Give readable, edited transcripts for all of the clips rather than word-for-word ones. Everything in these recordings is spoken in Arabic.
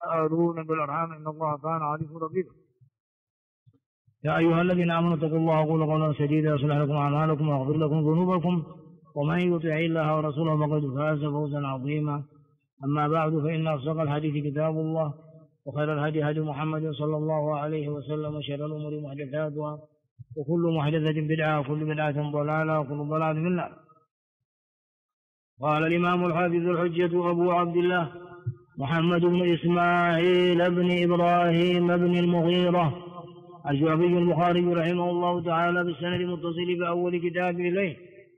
تساءلون بالأرحام إن الله كان عليكم رقيبا. يا أيها الذين آمنوا اتقوا الله وقولوا قولا سديدا يصلح لكم أعمالكم ويغفر لكم ذنوبكم ومن يطع الله ورسوله فقد فاز فوزا عظيما. أما بعد فإن أصدق الحديث كتاب الله وخير الهدي هدي محمد صلى الله عليه وسلم وشر الأمور محدثاتها وكل محدثة بدعة وكل بدعة ضلالة وكل ضلالة في النار. قال الإمام الحافظ الحجة أبو عبد الله محمد بن إسماعيل بن إبراهيم بن المغيرة الجعفي البخاري رحمه الله تعالى بالسند المتصل بأول كتاب إليه.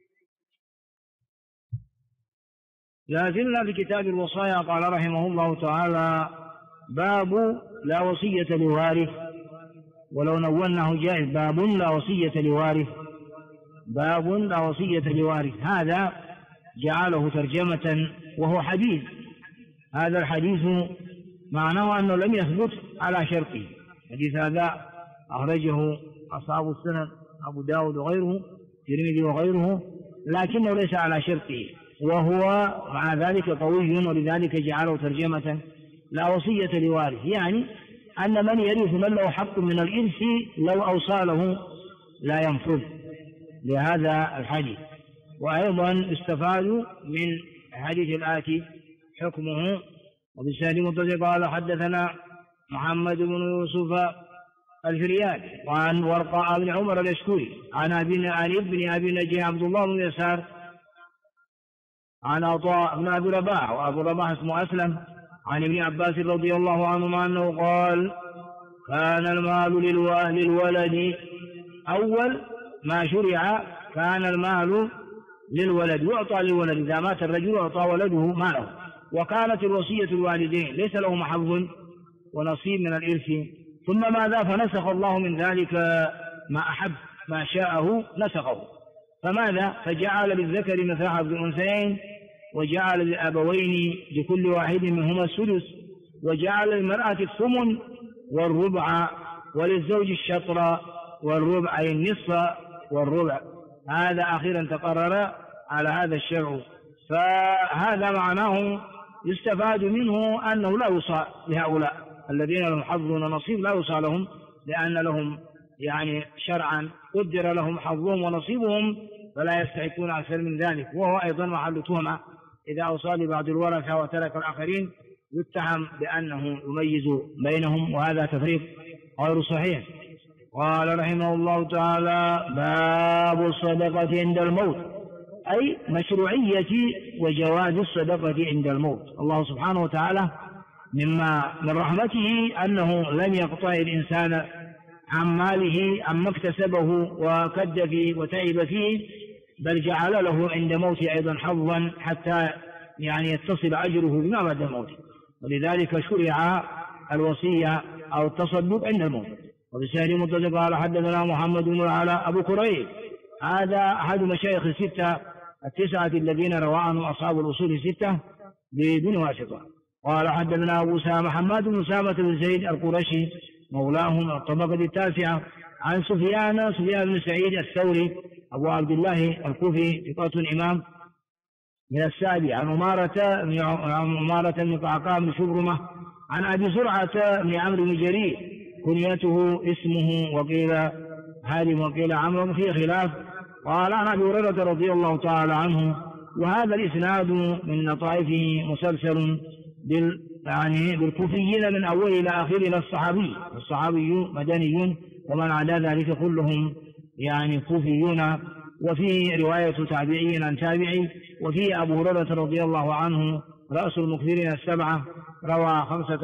لا زلنا في كتاب الوصايا. قال رحمه الله تعالى: باب لا وصية لوارث، ولو نوناه جائز. باب لا وصية لوارث، باب لا وصية لوارث. هذا جعله ترجمة وهو حديث. هذا الحديث معناه أنه لم يثبت على شرطه. الحديث هذا أخرجه أصحاب السنن أبو داود وغيره، الترمذي وغيره، لكنه ليس على شرطه، وهو مع ذلك قوي، ولذلك جعله ترجمة لا وصية لوارث. يعني أن من يرث من له حق من الإرث لو أوصى له لا ينفذ لهذا الحديث. وأيضا استفادوا من الحديث الآتي حكمه. وبالسند المتصل قال: حدثنا محمد بن يوسف الفريابي وعن ورقاء بن عمر اليشكري عن ابن أبي نجيح عبد الله بن يسار عن عطاء بن أبي رباح، وأبو رباح اسمه أسلم، عن ابن عباس رضي الله عنهما أنه قال: كان المال للولد. أول ما شرع كان المال للولد، يعطى للولد. إذا مات الرجل يعطى ولده ماله. وكانت الوصية الوالدين ليس لهم حظ ونصيب من الإرث. ثم ماذا؟ فنسخ الله من ذلك ما أحب، ما شاءه نسخه. فماذا؟ فجعل للذكر مثل حظ الأنثيين، وجعل للأبوين لكل واحد منهما السدس، وجعل للمرأة الثمن والربع، وللزوج الشطر والربع أي النصف والربع. هذا أخيرا تقرر على هذا الشرع. فهذا معناه يستفاد منه أنه لا يوصى لهؤلاء الذين لهم حظ ونصيب، لا يوصى لهم، لأن لهم يعني شرعا قدر لهم حظهم ونصيبهم، فلا يستحقون أكثر من ذلك. وهو أيضا محل تهمة إذا أوصى لبعض الورثة وترك الآخرين، يتهم بأنه يميز بينهم، وهذا تفريق غير صحيح. قال رحمه الله تعالى: باب الصدقة عند الموت، أي مشروعية وجواز الصدقة عند الموت. الله سبحانه وتعالى من رحمته أنه لم يقطع الإنسان عن ماله عما اكتسبه وكد فيه وتعب فيه، بل جعل له عند موته أيضا حظا حتى يعني يتصل أجره بما بعد الموت. ولذلك شرع الوصية أو التصدق عند الموت. وبسند المتصل قال: حدثنا محمد بن العلاء أبو كريب، هذا أحد مشايخ التسعة الذين روى عنهم أصحاب الأصول الستة بدون واسطة. قال: حدثنا أبو سامة حماد بن سامة بن زيد القرشي مولاهم الطبقة التاسعة، عن سفيان بن سعيد الثوري أبو عبد الله الكوفي ثقة إمام من السابع، عن عمارة بن قعقاع بن شبرمة، عن أبي زرعة بن عمرو بن جرير كنيته اسمه وقيل هادم وقيل عمرو، في خلاف. قال: عن أبي هريرة رضي الله تعالى عنه. وهذا الإسناد من لطائفه مسلسل بالكوفيين من أول إلى آخر إلى الصحابي مدني، ومن عدا ذلك كلهم يعني كوفيون. وفيه رواية تابعي عن تابعي، وفيه أبو هريرة رضي الله عنه رأس المكثرين السبعة، روى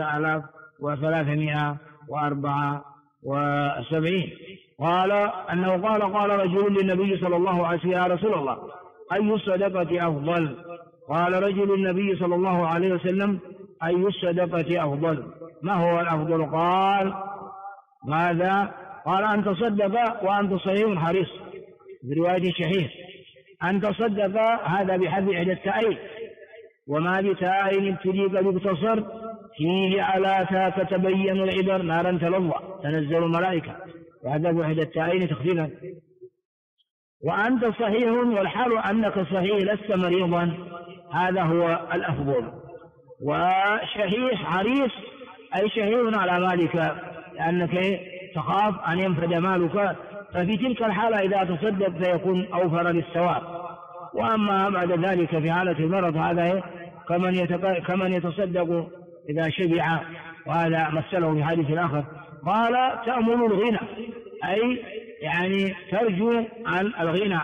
5374. قال أنه قال رجل للنبي صلى الله عليه وسلم: يا رسول الله، أي الصدقة أفضل؟ قال رجل النبي صلى الله عليه وسلم: أي الصدقة أفضل؟ ما هو الأفضل؟ قال: ماذا؟ قال: أن تصدق وأنت صحيح حريص. برواية شحيح أن تصدق، هذا بحذف إحدى التائين، وما بتائين ابتليك بقتصر فيه على تاك تبين العبر نارا تلظى تنزل الملائكة، وهذا بإحدى التائين تخفيفا. وأنت صحيح والحال أنك صحيح لست مريضا، هذا هو الأفضل. وشحيح حريص أي شهير على مالك لأنك تخاف أن ينفد مالك، ففي تلك الحالة إذا تصدق فيكون أوفر للثواب. وأما بعد ذلك في حالة المرض هذا كمن يتصدق إذا شبع، وهذا مثله في حديث آخر. قال تأمل الغنى، أي يعني ترجو عن الغنى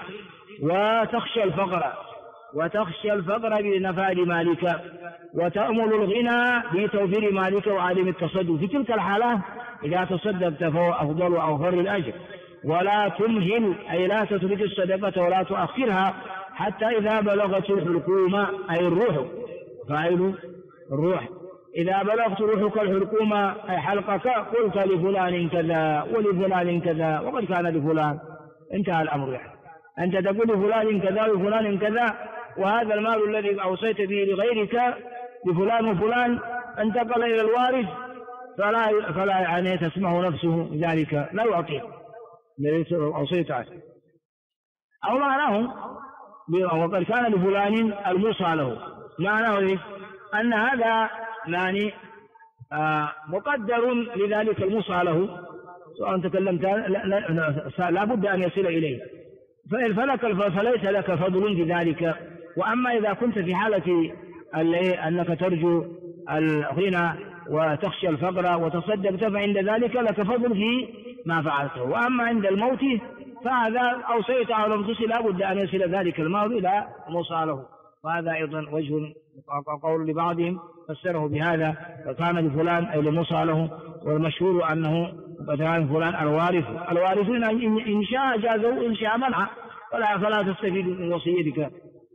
وتخشى الفقر بنفاد مالك، وتأمل الغنى بتوفير مالك وعدم التصدق. في تلك الحالة إذا تصدقت فهو أفضل وأوفر الأجر. ولا تمهل، أي لا تترك الصدقة ولا تؤخرها حتى إذا بلغت الحلقومة، أي الروح، فاعل الروح. إذا بلغت روحك الحلقومة أي حلقك قلت لفلان كذا ولفلان كذا وقد كان لفلان، انتهى الأمر. يعني أنت تقول لفلان كذا ولفلان كذا، وهذا المال الذي أوصيت به لغيرك لفلان وفلان انتقل إلى الوارث، فلا يعني تسمع نفسه ذلك، لا يعطيه الذي أوصيت عنه. أو معناه وقد كان لفلان الموصى له، معناه إيه؟ أن هذا يعني مقدر لذلك الموصى له، سواء تكلمت لا بد أن يصل إليه، فإن فلك فليس لك فضل في ذلك. وأما إذا كنت في حالة أنك ترجو الغنى وتخشى الفقر وتصدقت فعند ذلك لك فضل في ما فعلته. وأما عند الموت فهذا أوصيت على نفسه لا بد أن يصل ذلك المال إلى موصى له. وهذا أيضا وجه قول لبعضهم فسره بهذا، فكان لفلان أي لموصى له، والمشهور أنه كان فلان الوارثون إن شاء جازوا إن شاء منع، فلا تستفيد من وصيتك.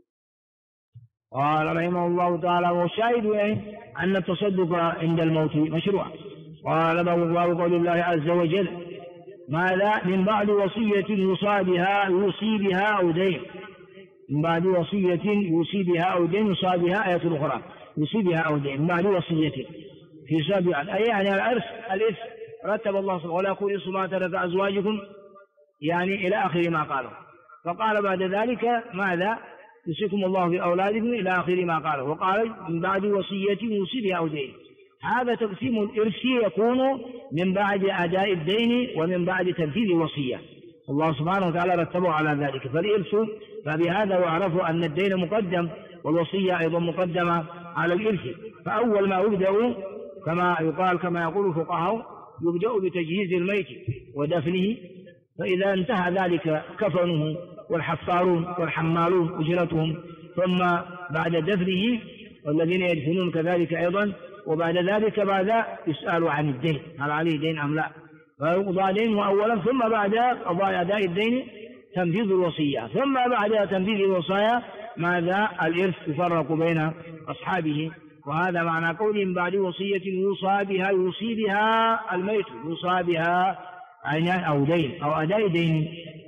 قال رحمه الله تعالى والشاهد أن التصدق عند الموت مشروع. قال باب قول الله عز وجل ماذا من بعد وصية يوصى بها أو دين، من بعد وصية يوصي بها أو دين، يوصى بها آية أخرى يوصي بها أو دين، من بعد وصية في سابعا، أي يعني الإرث رتب الله سبحانه ولا يقول إرث ما ترك أزواجكم يعني إلى آخر ما قاله. فقال بعد ذلك ماذا يوصيكم الله في أولادكم إلى آخر ما قاله، وقال من بعد وصية يوصي بها أو دين. هذا تقسيم الإرث يكون من بعد أداء الدين ومن بعد تنفيذ الوصية، الله سبحانه وتعالى رتبه على ذلك. فالإرث فبهذا وعرفوا أن الدين مقدم والوصية أيضا مقدمة على الإرث. فأول ما يبدأ كما يقول الفقهاء يبدأ بتجهيز الميت ودفنه، فإذا انتهى ذلك كفنه والحفارون والحمالون أجرتهم، ثم بعد دفنه والذين يدفنون كذلك أيضا، وبعد ذلك يسأل عن الدين هل عليه دين أم لا، فيقضى دينه أولا، ثم بعد قضاء أداء الدين تنفيذ الوصية، ثم بعد تنفيذ الوصايا ماذا الإرث يفرق بين أصحابه. وهذا معنى قوله من بعد وصية يوصي بها الميت، يوصى بها أو دين أو أداء دين.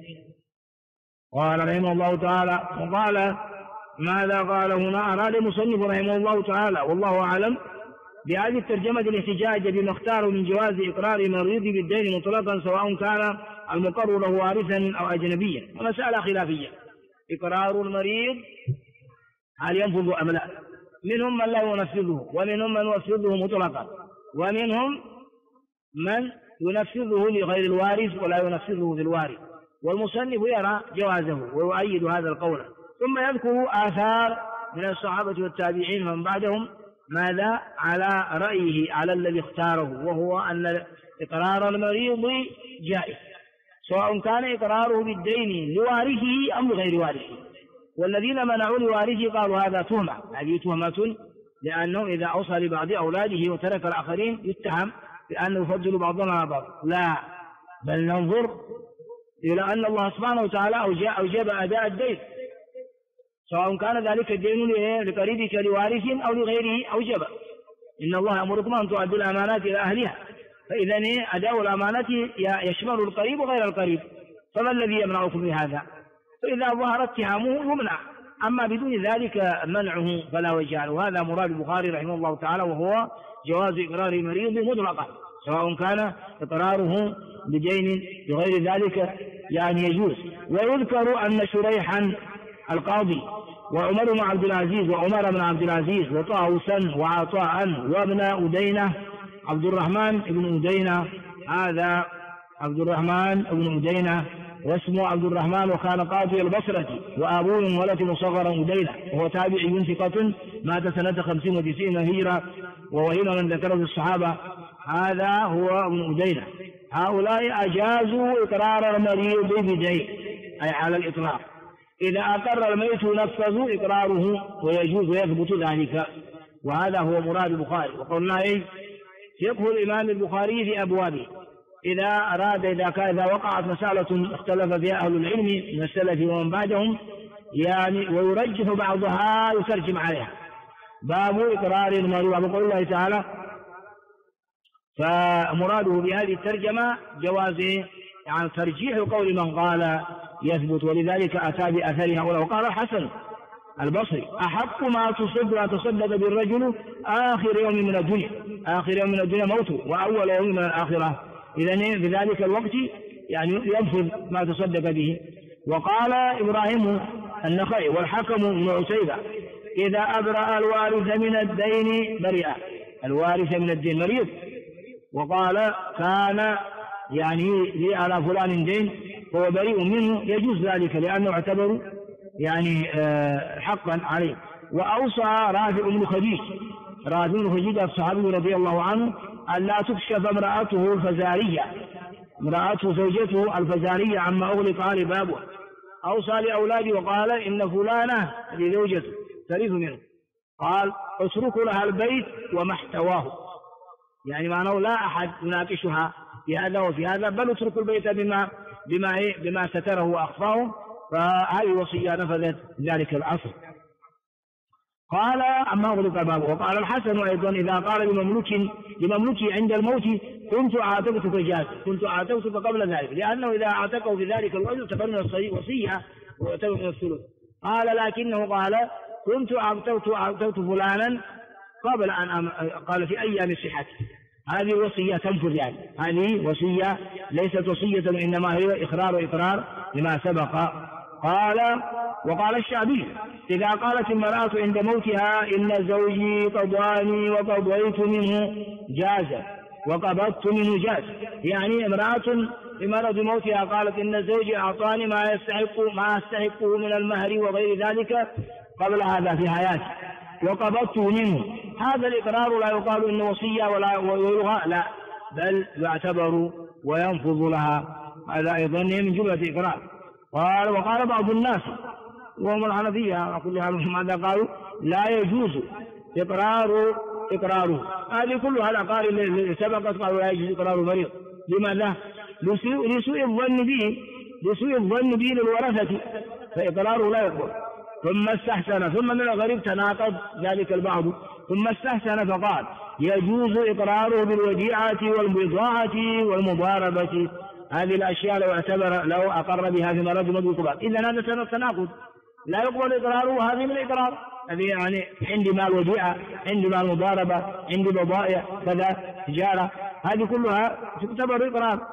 قال رحمه الله تعالى وقال ماذا قال هنا أراد المصنف رحمه الله تعالى والله أعلم بهذه الترجمة الاحتجاج بما اختار من جواز إقرار المريض بالدين مطلقا سواء كان المقر له وارثا أو أجنبيا. ومسألة خلافية، إقرار المريض هل ينفذ أم لا؟ منهم من لا ينفذه، ومنهم من ينفذه مطلقا، ومنهم من ينفذه لغير الوارث ولا ينفذه للوارث، والمصنف يرى جوازه ويؤيد هذا القول. ثم يذكر آثار من الصحابة والتابعين ومن بعدهم ماذا على رأيه على الذي اختاره، وهو أن إقرار المريض جائز سواء كان إقراره بالدين لوارثه أم لغير وارثه. والذين منعوا لوارثه قالوا هذا تهمة، هذه تهمة، لأنه إذا أوصى لبعض أولاده وترك الآخرين يتهم بأنه يفضل بعضهم على بعض. لا، بل ننظر إلى أن الله سبحانه وتعالى أوجب أداء الدين، سواء كان ذلك الدين لقريبك لوارث أو لغيره أوجب. إن الله أمركم أن تؤدوا الأمانات إلى أهلها، فإذا أداء الأمانات يشمل القريب وغير القريب، فما الذي يمنعكم من هذا؟ فإذا ظهر اتهامه يمنع، أما بدون ذلك منعه فلا وجه له. وهذا مراد البخاري رحمه الله تعالى، وهو جواز إقرار المريض مطلقا سواء كان إقراره بدين بغير ذلك يعني يجوز. ويذكر أن شريحا القاضي وعمر بن عبد العزيز وعمر بن عبد العزيز وطاووسا وعطاء وابن أدينة عبد الرحمن بن أدينة، هذا عبد الرحمن بن أدينة واسمه عبد الرحمن، وكان قاضي البصرة، وأبوه ولد مصغر أدينة، وهو تابعي ثقة، مات سنة 95 هجرة، ووهنا من ذكره الصحابة. هذا هو ابن أدينة. هؤلاء أجازوا إقرار المريض بدين، أي على الإطلاق، إذا أقر الميت نفذوا إقراره ويجوز ويثبت ذلك، وهذا هو مراد البخاري. وقلنا فقه الإمام البخاري في أبوابه، إذا أراد إذا وقعت مسألة اختلف فيها أهل العلم من السلف ومن بعدهم يعني ويرجح بعضها يترجم عليها. باب إقرار المريض، وقول الله تعالى، فمراده بهذه الترجمة جواز يعني ترجيح قول من قال يثبت، ولذلك أتى بأثرها. وقال الحسن البصري: أحق ما تصدق بالرجل آخر يوم من الدنيا، آخر يوم من الدنيا موته وأول يوم من الآخرة، إذن في ذلك الوقت يعني ينفذ ما تصدق به. وقال إبراهيم النخعي والحكم بن عتيبة: إذا أبرأ الوارث من الدين برئ، الوارث من الدين مريض، وقال كان يعني لي على فلان دين فهو بريء منه، يجوز ذلك لأنه اعتبر يعني حقا عليه. وأوصى رافع بن خديج، رافع بن خديج الصحابي رضي الله عنه، أن لا تكشف امرأته الفزارية، امرأته زوجته الفزارية عما أغلق على بابه. أوصى لأولاده وقال: إن فلانة لزوجته ترث منه، قال: اتركوا لها البيت وما احتواه، يعني معناه لا أحد يناقشها في هذا وفي هذا، بل اتركوا البيت بما ستره وأخفاه. فهذه وصية نفذت ذلك العصر. قال: أما أغلق بابه. وقال الحسن أيضا: إذا قال لمملوكي عند الموت: كنت أعتقتك جاز، كنت أعتقتك قبل ذلك، لأنه إذا أعتقه في ذلك الوجه اعتبر من الوصية واعتبر من الثلث. قال: لكنه قال: كنت أعتقت فلانا قبل أن قال في أيام صحته. هذه وصية تنفذ، يعني هذه وصية ليست وصية، إنما هي إقرار لما سبق. وقال الشعبي: إذا قالت المرأة عند موتها: إن زوجي قضاني وقضيت منه جاز وقبضت منه جاز، يعني امرأة بمرض موتها قالت: إن زوجي أعطاني ما أستحقه من المهر وغير ذلك قبل هذا في حياتي وقبضته منه، هذا الإقرار لا يقال إنه وصية ويلغى، لا، بل يعتبر وينفذ لها. هذا أيضا من جملة إقرار. وقال بعض الناس وهم الحنفية كلها ماذا قالوا: لا يجوز إقراره. هذه كلها الأقارب اللي سبقت قالوا لا يجوز إقرار المريض. لماذا؟ لسوء الظن به للورثة، فإقراره لا يقبل. ثم استحسن، ثم من الغريب تناقض ذلك البعض، ثم استحسن فقال: يجوز إقراره بالوديعة والبضاعة والمضاربة، هذه الأشياء لو أقر بها في مرض مضبوط. إذا هذا تناقض، لا يقبل إقراره. هذه من الإقرار، هذه يعني عندي مال وديعة، عندي مال مضاربة، عندي بضائع كذا تجارة، هذه كلها تعتبر إقرار.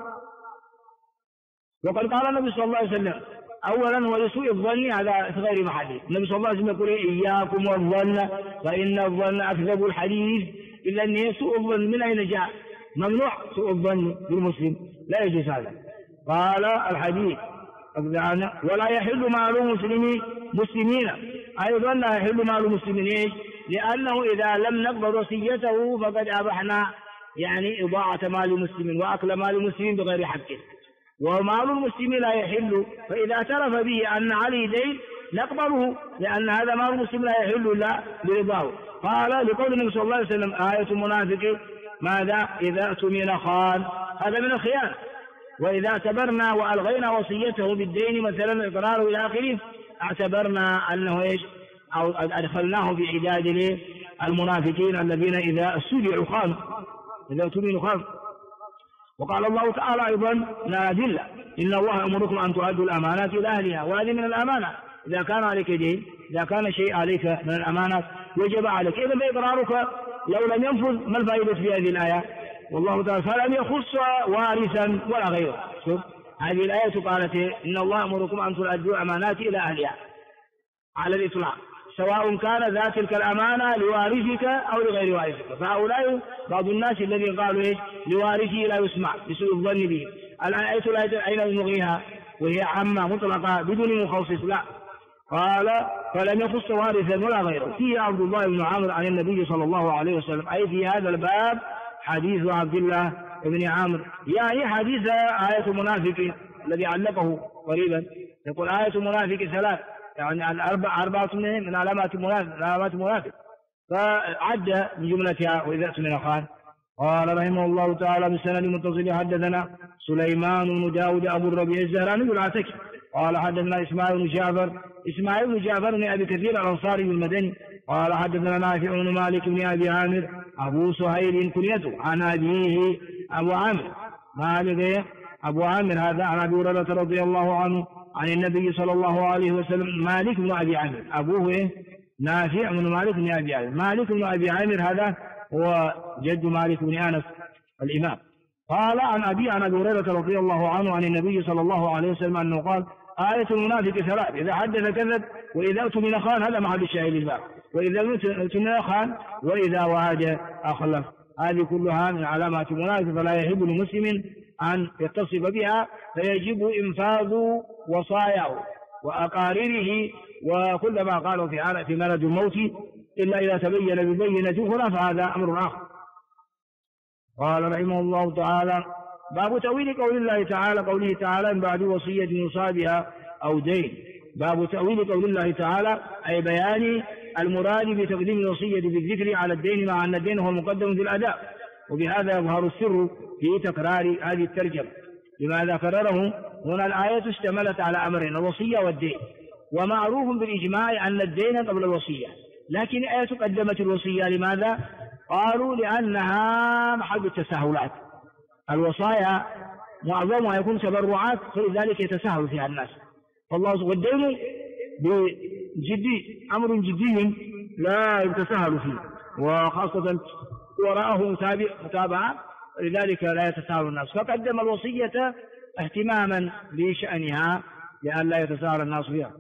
وقد قال النبي صلى الله عليه وسلم: أولا ولسوء الظن، هذا في غير محله. النبي صلى الله عليه وسلم يقول: إياكم والظن فإن الظن أكذب الحديث. إلا أن سوء الظن من أين جاء؟ ممنوع سوء الظن بالمسلم، لا يجوز هذا. قال الحديث: ولا يحل مال مسلمين، أيضا لا يحل مال مسلمين، لأنه إذا لم نقبل وصيته فقد أبحنا يعني إضاعة مال مسلم وأكل مال مسلم بغير حقه. ومال المسلم لا يحل، فإذا اعترف به أن عليه دين نقبله، لأن هذا مال المسلم لا يحل إلا برضاه. قال لقول النبي صلى الله عليه وسلم: آية المنافق ماذا؟ إذا اؤتمن خان، هذا من الخيانة. وإذا اعتبرنا وألغينا وصيته بالدين مثلا إقراره إلى آخره، اعتبرنا أنه أو أدخلناه في عداد المنافقين الذين إذا استودعوا خانوا، إذا اؤتمنوا خانوا. وقال الله تعالى أيضا من الأدلة: إن الله يأمركم أن تؤدوا الأمانات إلى أهلها، وهذه من الأمانة. إذا كان عليك دين، إذا كان شيء عليك من الأمانات وجب عليك، إذا بإقرارك لو لم ينفذ ما الفائدة في هذه الآية؟ والله تعالى فلم يخص وارثا ولا غيره. شوف هذه الآية قالت: إن الله يأمركم أن تؤدوا الأمانات إلى أهلها على الإطلاق، سواء كان ذات تلك الأمانة لوارثك أو لغير وارثك. فهؤلاء بعض الناس الذين قالوا لوارثه لا يسمع لسوء الظن به. الآية أين نلغيها وهي عامة مطلقة بدون مخصص؟ لا، قال فلم يخص وارثا ولا غيره. فيه عبد الله بن عامر عن النبي صلى الله عليه وسلم، أي في هذا الباب حديث عبد الله بن عامر، يعني حديث آية المنافق الذي علقه قريبا، يقول آية المنافق 3، يعني أربعة من علامات المنافق، فعد من جملتها وإذا اؤتمن خان. قال رحمه الله تعالى بالسند المتصل حدثنا سليمان بن داود أبو الربيع الزهراني العتكي قال حدثنا إسماعيل بن جعفر بن أبي كثير الأنصاري المدني قال حدثنا نافع بن مالك بن أبي عامر أبو سهيل كنيته عن أبيه أبو عامر مالك أبو عامر هذا عن أبي هريرة رضي الله عنه عن النبي صلى الله عليه وسلم. مالك بن أبي عامر أبوه نافع بن مالك بن أبي عامر. مالك بن أبي عامر هذا هو جد مالك بن أنس الإمام. قال عن أبي هريرة رضي الله عنه عن النبي صلى الله عليه وسلم أنه قال آية المنافق 3، إذا حدث كذب وإذا اؤتمن خان، هذا محل الشاهد الباب، وإذا اؤتمن خان وإذا وعد أخلف. هذه كلها من علامات المنافق، فلا يحب لمسلم أن يتصف بها، فيجب إنفاذ وصاياه وأقارره وكل ما قالوا في مرض الموت إلا إذا تبين ببينة أخرى فهذا أمر آخر. قال رحمه الله تعالى باب تأويل قول الله تعالى قوله تعالى من بعد وصية يوصى بها أو دين. باب تأويل قول الله تعالى أي بيان المراد بتقديم الوصية بالذكر على الدين مع أن الدين هو المقدم في الأداء، وبهذا يظهر السر في تكرار هذه الترجمة. لماذا كرره هنا؟ الآية اشتملت على أمرين، الوصية والدين، ومعروف بالإجماع أن الدين قبل الوصية، لكن الآية قدمت الوصية. لماذا؟ قالوا لأنها محل التساهلات، الوصايا معظمها يكون تبرعات فلذلك يتساهل فيها الناس، فالله والدين بجدي أمر جدي لا يتساهل فيه، وخاصة وراءه متابعة، لذلك لا يتساهل الناس، فقدم الوصية اهتماما بشأنها لأن لا يتساهل الناس فيها،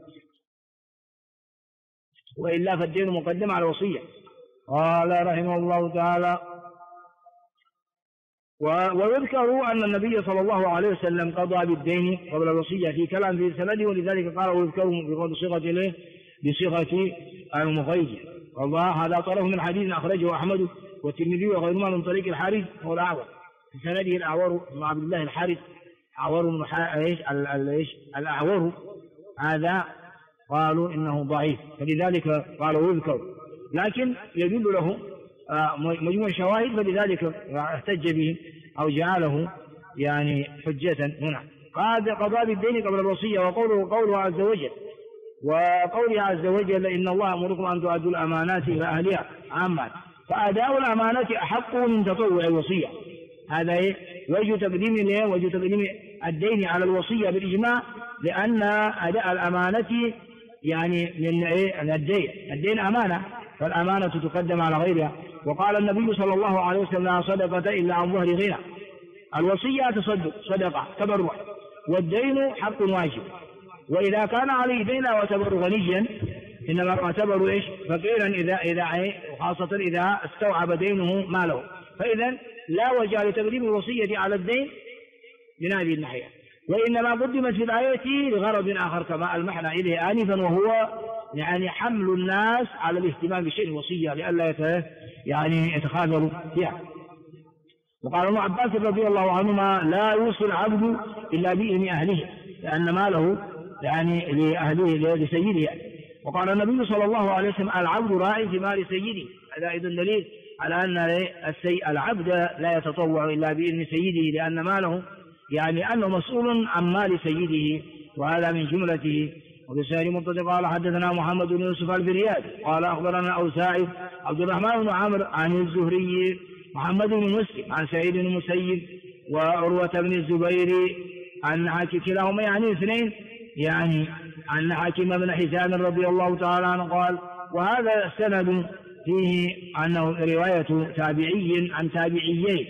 وإلا فالدين مقدم على الوصية. قال رحمه الله تعالى ويذكر أن النبي صلى الله عليه وسلم قضى بالدين قبل الوصية في كلام في سنده، ولذلك قال ويذكر بصيغة المغير. والله هذا طرف من حديث أخرجه أحمد والترمذي وغيرهما من طريق الحارث هو الأعور، في سنده الأعور بن عبد الله الحارث الأعور هذا قالوا إنه ضعيف، فلذلك قالوا يذكر، لكن يدل له مجموع شواهد، فلذلك احتج به أو جعله يعني حجة هنا. قضاء بالدين قبل الوصية، وقوله عز وجل وقوله عز وجل إن الله أمركم أن تؤدوا الأمانات إلى أهلها عامة، فأداء الأمانات أحق من تطوع الوصية. هذا وجه تقديم الدين على الوصية بالإجماع، لأن أداء الأمانة يعني من الدين أمانة، فالأمانة تقدم على غيرها. وقال النبي صلى الله عليه وسلم لا صدقة إلا عن ظهر غنى. الوصية تصدق صدقة تبرع، والدين حق واجب، وإذا كان عليه دين واعتبر غنيا إنما اعتبر فقيرا إذا خاصة إذا استوعب دينه ماله، فإذا لا وجه لتقديم الوصية على الدين من هذه الناحية، وإنما قدمت في الآية لغرض آخر كما ألمحنا إليه آنفا، وهو يعني حمل الناس على الاهتمام بشيء الوصية لئلا يتخاذلوا فيها. وقال ابن عباس رضي الله عنهما لا يوصي العبد إلا بإذن أهله، لأن ماله لأهله لسيده. وقال النبي صلى الله عليه وسلم العبد راعي في مال سيده. هذا أيضا دليل على أن العبد لا يتطوع إلا بإذن سيده، لأن ماله أنه مسؤول عن مال سيده، وهذا من جملته. وبسائر منطق قال حدثنا محمد بن يوسف الفريابي قال أخبرنا أوزاعي عبد الرحمن بن عمرو عن الزهري محمد بن مسلم عن سعيد بن المسيب وعروة بن الزبير عن حاكم كلاهما اثنين عن حاكم بن حزام رضي الله تعالى عنه قال. وهذا السند فيه أنه رواية تابعي عن تابعيين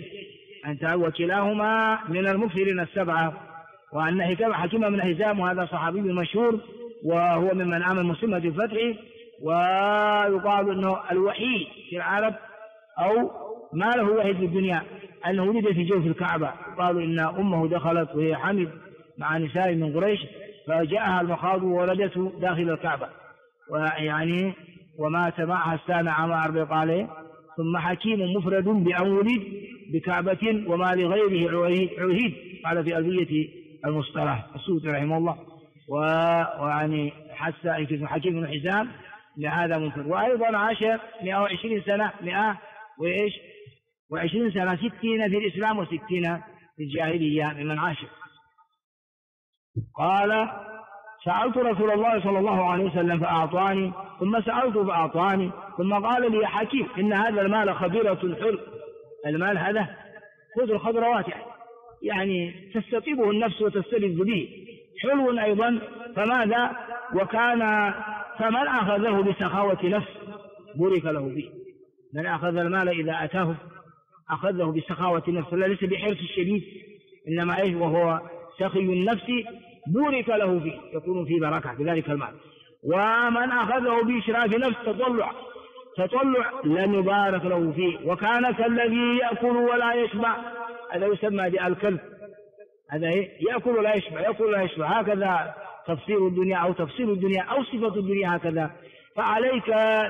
وكلاهما من المكثرين السبعة، وأن حكيم بن حزام وهذا صحابي مشهور وهو ممن آمن مسلمة الفتح، ويقال أنه الوحيد في العرب أو ما له وحيد في الدنيا أنه ولد في جوف الكعبة. قالوا إن أمه دخلت وهي حمل مع نساء من قريش فجاءها المخاض وولدته داخل الكعبة، ويعني ومات معها السنة عام 40 عليه. ثم حكيم مفرد بأن ولد بكعبة وما لغيره عهيد، قال في ألفية المصطلح السوسي رحمه الله. ويعني حس حكيم بن حزام لهذا منكر. وأيضا عاش 120 سنة 120 سنة 60 في الإسلام و60 في الجاهلية ممن عاش. قال سألت رسول الله صلى الله عليه وسلم فأعطاني، ثم سألته فأعطاني، ثم قال لي يا حكيم إن هذا المال خضرة حلو. المال هذا خضر خضروات يعني تستطيبه النفس وتستلذ به، حلو أيضا. فماذا فمن أخذه بسخاوة نفس بورك له به. من أخذ المال إذا أتاه أخذه بسخاوة النفس، لا ليس بحرص الشديد إنما وهو سخي النفس بورك له فيه، يكون في بركة في ذلك المال. ومن أخذه بإشراف نفس تطلع لن يبارك له فيه. وكان كالذي يأكل ولا يشبع، هذا يسمى الكلب، هذا يأكل ولا يشبع، هكذا تفسير الدنيا أو تفسير الدنيا أو صفة الدنيا هكذا. فعليك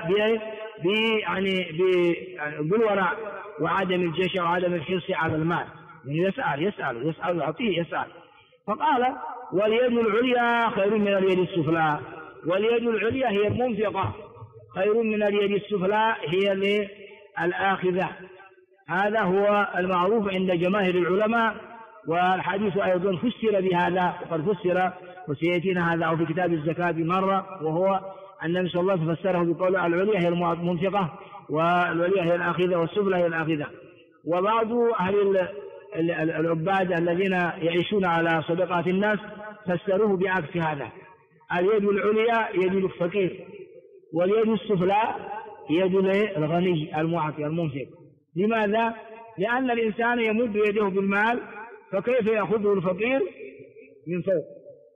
بالورع وعدم الجشع وعدم الحرص على المال. يعني يسأل يعطيه يسأل. فقال واليد العليا خير من اليد السفلى. واليد العليا هي المنفقة، خير من اليد السفلى هي الآخذة. هذا هو المعروف عند جماهير العلماء. والحديث أيضا فسر بهذا، وقد فسر وسيأتينا هذا أو في كتاب الزكاة مرة، وهو النبي صلى الله عليه وسلم فسره بقول العليا هي المنفقة والعليا هي الآخذة والسفلى هي الآخذة. وبعض أهل العباد الذين يعيشون على صدقات الناس فسروه بعكس هذا. اليد العليا يد الفقير، واليد السفلى يد الغني المعطي المنفق. لماذا؟ لأن الإنسان يمد يده بالمال، فكيف يأخذه الفقير من فوق؟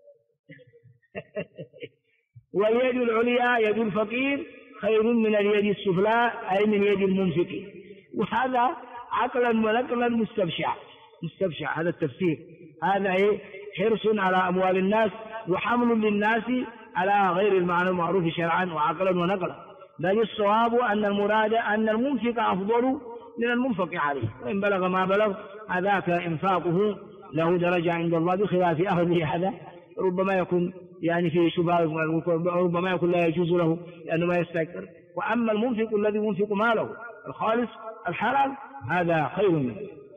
واليد العليا يد الفقير خير من اليد السفلى أي من يد المنفق. وهذا عقلا ونقلا مستبشع هذا التفسير. هذا حرص على أموال الناس وحمل للناس على غير المعنى المعروف شرعا وعقلا ونقلا. بل الصواب أن المراد أن المنفق أفضل من المنفق عليه، وإن بلغ ما بلغ هذاك إنفاقه له درجة عند الله بخلاف أخذه. هذا ربما يكون يعني فيه شبهة، ربما يكون لا يجوز له لأنه ما يستكثر. وأما المنفق الذي ينفق ماله الخالص الحلال هذا خير منه.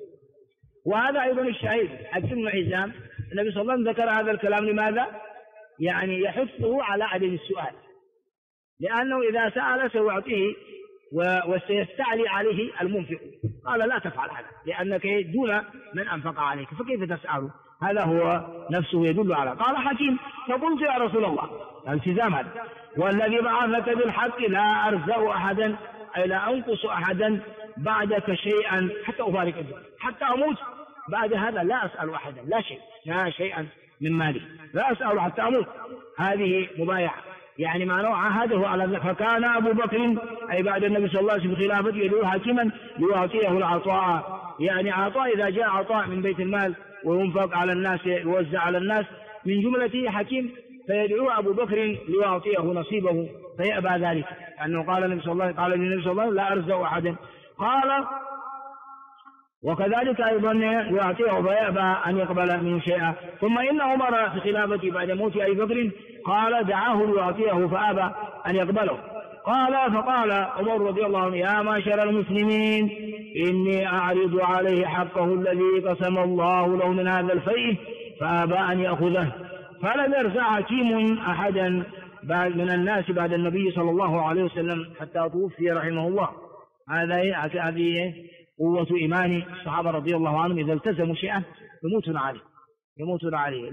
وهذا أيضا الشهيد حكيم بن حزام، النبي صلى الله عليه وسلم ذكر هذا الكلام لماذا؟ يعني يحثه على عدم السؤال، لأنه إذا سأل سيعطيه وسيستعلي عليه المنفق. قال لا تفعل هذا لأنك دون من أنفق عليك، فكيف تسأله؟ هذا هو نفسه يدل على. قال حكيم فقلت يا رسول الله التزام هذا، والذي بعثك بالحق لا أرزق أحدا أي لا أنقص أحدا بعدك شيئا حتى أفارق الدنيا، حتى أموت بعد هذا لا أسأل أحدا لا شيئا من مالي، لا أسأل حتى أموت. هذه مبايعة، يعني ما نوع عهده على. فكان أبو بكر أي بعد النبي صلى الله عليه وسلم خلافته يدعو حاكما ليعطيه العطاء، يعني عطاء إذا جاء عطاء من بيت المال وينفق على الناس يوزع على الناس من جملته حكيم، فيدعو أبو بكر ليعطيه نصيبه فيأبى ذلك، لأنه قال للنبي صلى الله عليه وسلم لا أرزق أحدا. قال وكذلك أيضا يعطيه فيأبى أن يقبل منه شيئا. ثم إن عمر في خلافته بعد موت أبي بكر قال دعاه ليعطيه فأبى أن يقبله. فقال عمر رضي الله عنه يا معشر المسلمين إني أعرض عليه حقه الذي قسم الله له من هذا الفيء فأبى أن يأخذه. فلم يرزع حكيم أحدا من الناس بعد النبي صلى الله عليه وسلم حتى توفي رحمه الله. هذه قوة إيمان الصحابة رضي الله عنهم، إذا التزموا شيئا يموتون عليه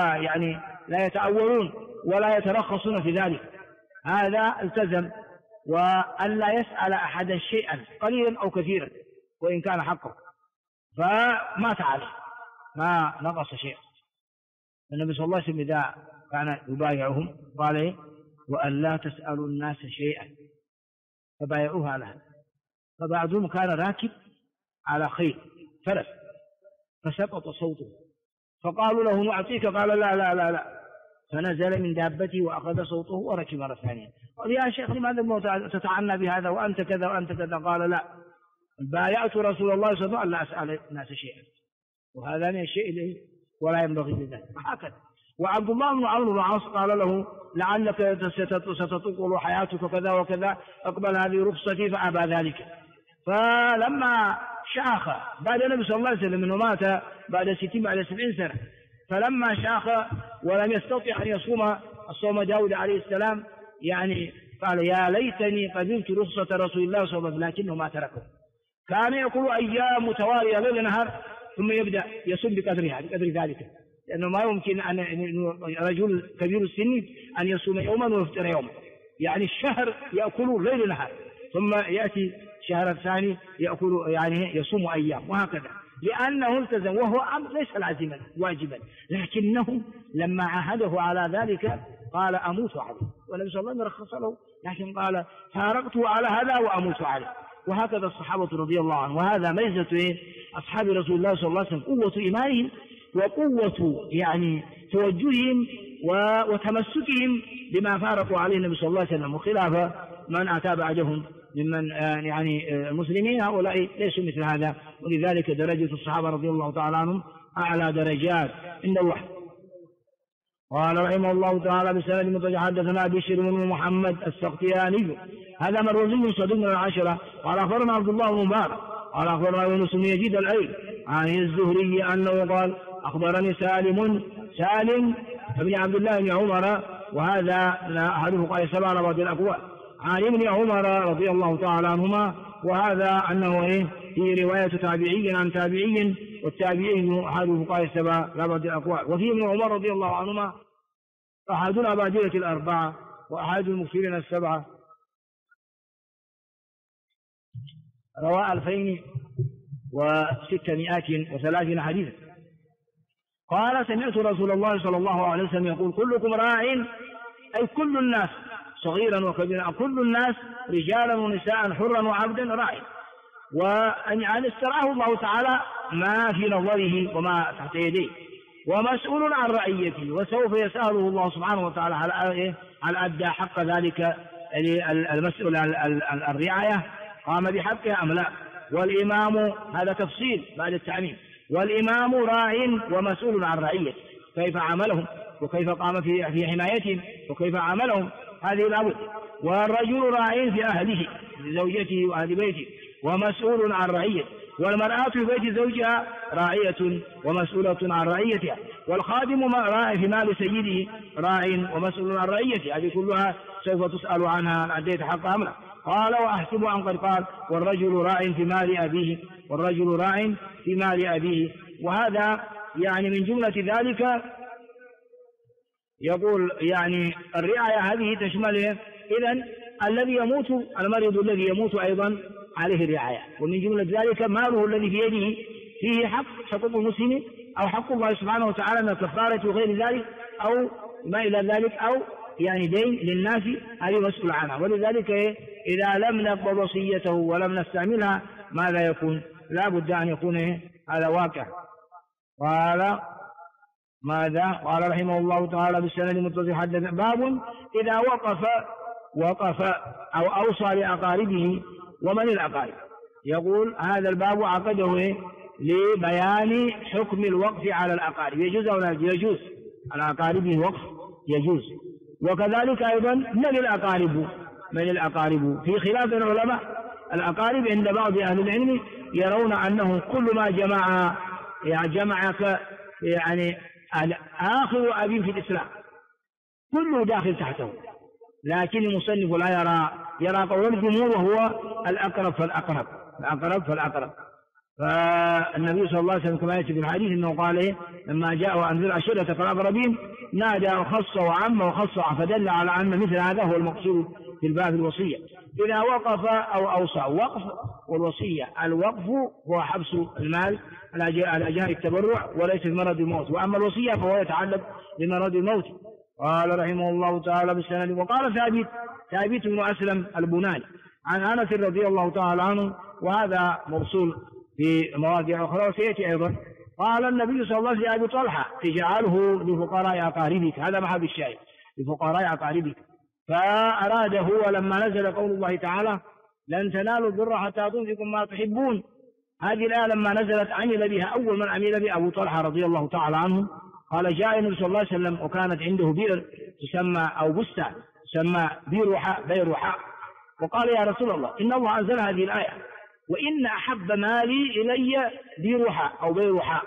لا يتأولون ولا يترخصون في ذلك. هذا التزم وأن لا يسأل أحدا شيئا قليلا أو كثيرا وإن كان حقه، فمات عليه ما نقص شيئا. النبي صلى الله عليه وسلم إذا كان يبايعهم قال وأن لا تسألوا الناس شيئا، فبايعوه على هذا. فبعضهم كان راكب على خيل فرس فسقط صوته، فقالوا له نعطيك، قال لا لا لا لا، فنزل من دابته وأخذ صوته وركب مرة ثانية. قال يا شيخ لماذا تتعنى بهذا وأنت كذا وأنت كذا؟ قال لا، بايعت رسول الله صلى الله عليه وسلم لا أسأل الناس شيئا، وهذا من الشيء ولا ينبغي لذلك. وهكذا. وعبد الله بن عمرو بن العاص قال له لعلك ستطول حياتك كذا وكذا، اقبل هذه رخصتي، فأبى ذلك. فلما شاخ بعد النبي صلى الله عليه وسلم انه مات بعد 70 سنة، فلما شاخ ولم يستطع أن يصوم الصوم داود عليه السلام، يعني قال يا ليتني قبلت رخصة رسول الله صلى الله عليه وسلم، لكنه ما تركه. كان يقول أيام متوالية ليل نهار، ثم يبدأ يصوم بقدر ذلك، لأنه ما يمكن أن رجل كبير السن أن يصوم يوما ويفطر يوما، يعني الشهر يأكل ليل نهار، ثم يأتي الشهر الثاني يأكل يعني يصوم أيام، وهكذا، لأنه التزم، وهو أمر ليس لازما واجبا، لكنه لما عاهده على ذلك قال أموت عليه، والنبي صلى الله عليه وسلم رخص له، لكن قال فارقته على هذا وأموت عليه. وهكذا الصحابة رضي الله عنهم. وهذا ميزة أصحاب رسول الله صلى الله عليه وسلم، قوة إيمانهم وقوة يعني توجههم وتمسكهم بما فارقوا عليه النبي صلى الله عليه وسلم، وخلاف من أتى بعدهم ممن يعني المسلمين، هؤلاء ليسوا مثل هذا. ولذلك درجة الصحابة رضي الله تعالى عنهم أعلى درجات عند الله. قال رحمه الله تعالى بسند متصل حدثنا بشر بن محمد السختياني هذا مروزي صدوق من العشرة. قال أخبرنا عبد الله بن مبارك قال أخبرنا يونس بن يزيد الأيلي عن الزهري أنه قال أخبرني سالم بن عبد الله بن عمر، وهذا أحده قال 7 بعض الأقوال، عن ابن عمر رضي الله تعالى عنهما، وهذا أنه في رواية تابعي عن تابعي، والتابعي أحده قال 7 بعض الأقوال. وفي ابن عمر رضي الله عنهما أحد الأبادلة الأربعة وأحد المكثرين السبعة، روى 2630 حديثا. قال سمعت رسول الله صلى الله عليه وسلم يقول كلكم راع، أي كل الناس صغيرا وكبيرا، كل الناس رجالا ونساء حرا وعبدا راع، وأن استرعاه الله تعالى ما في نظره وما تحت يديه، ومسؤول عن رعيته، وسوف يسأله الله سبحانه وتعالى على أدى حق ذلك المسؤول عن الرعاية قام بحقها أم لا. والإمام هذا تفصيل بعد التعميم، والإمام راع ومسؤول عن رعيته، كيف عملهم وكيف قام في حمايتهم وكيف عملهم، هذه الأمر. والرجل راع في أهله لزوجته وأهل بيته ومسؤول عن رعيته، والمرأة في بيت زوجها راعية ومسؤولة عن رعيتها، والخادم راع في مال سيده راع ومسؤول عن رعيته، هذه كلها سوف تسأل عنها أن أديت حق أمره. قال وأحسب أن قد قال والرجل راع في مال أبيه، والرجل راع في مال أبيه. وهذا يعني من جملة ذلك يقول يعني الرعاية هذه تشمل إذن الذي يموت، المريض الذي يموت أيضا عليه الرعاية، ومن جملة ذلك ماله الذي في يده فيه حقوق المسلم أو حق الله سبحانه وتعالى من الكفارة وغير ذلك أو ما إلى ذلك، أو يعني دين للناس هذه مسؤول عنها. ولذلك إذا لم نقبل وصيته ولم نستعملها ماذا يكون؟ لا بد أن يكون هذا واقع. قال ماذا؟ قال رحمه الله تعالى بالسند المتصل حدث باب إذا وقف أو أوصى لأقاربه. ومن الأقارب؟ يقول هذا الباب عقده لبيان حكم الوقف على الأقارب، يجوز أو لا يجوز؟ على أقاربه وقف يجوز. وكذلك أيضا من الأقارب في خلاف العلماء. الأقارب عند بعض أهل العلم يرون أنه كل ما جمعك يعني آخر أب في الإسلام كله داخل تحته، لكن المصنف لا يرى قول الجمهور وهو الأقرب فالأقرب. فالنبي صلى الله عليه وسلم كما يأتي في الحديث أنه قال لما جاء وأنذر عشيرتك الأقربين نادى وخص وعم وخص، فدل على أن مثل هذا هو المقصود في الباب الوصية. إذا وقف أو أوصى، وقف والوصية، الوقف هو حبس المال على جهة التبرع وليس بمرض الموت، وأما الوصية فهو يتعلق بمرض الموت. قال رحمه الله تعالى بالسند. وقال ثابت بن أسلم البناني عن أنس رضي الله تعالى عنه، وهذا مرسول في مواضع أخرى وسيأتي أيضا، قال النبي صلى الله عليه وسلم لأبي طلحة اجعله لفقراء أقاربك، هذا محل الشاهد، لفقراء أقاربك. فأراد هو لما نزل قول الله تعالى لن تنالوا البر حتى تنفقوا ما تحبون، هذه الآية لما نزلت عمل بها أول من عمل بها أبو طلحة رضي الله تعالى عنه. قال جاء النبي صلى الله عليه وسلم وكانت عنده بئر تسمى أو بستان تسمى بيرحاء، وقال يا رسول الله إن الله أنزل هذه الآية وإن أحب مالي إلي بيرحاء،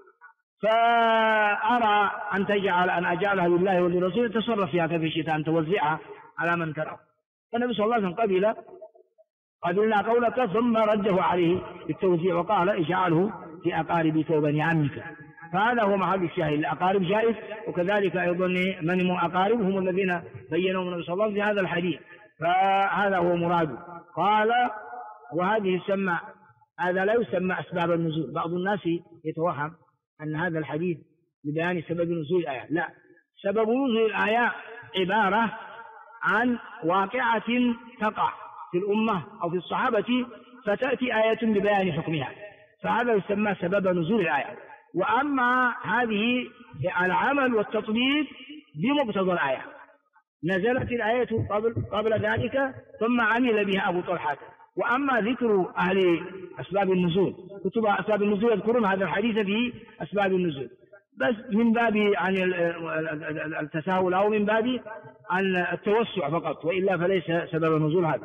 فأرى أن أجعلها لله ولرسوله، تصرف فيها كيف شئت أن توزعها على من ترى. فالنبي صلى الله عليه وسلم قبلنا قولك ثم رده عليه بالتوزيع وقال اجعله في أقاربك وبني عمك. فهذا هو محل الشاهد، الأقارب جائز، وكذلك أيضا من أقارب هم الذين بينهم النبي صلى الله عليه وسلم في هذا الحديث، فهذا هو مراده. قال وهذه السماء هذا لا يسمى أسباب النزول. بعض الناس يتوهم أن هذا الحديث لبيان سبب نزول الآية، لا، سبب نزول الآية عبارة عن واقعة تقع في الأمة أو في الصحابة فتأتي آية ببيان حكمها، فهذا يسمى سبب نزول الآية. وأما هذه العمل والتطبيق بمقتضى الآية، نزلت الآية قبل ذلك ثم عمل بها أبو طلحة. وأما ذكر أهل أسباب النزول، كتب أسباب النزول يذكرون هذا الحديث في أسباب النزول بس من باب عن التساهل أو من باب عن التوسع فقط، وإلا فليس سبب النزول هذا.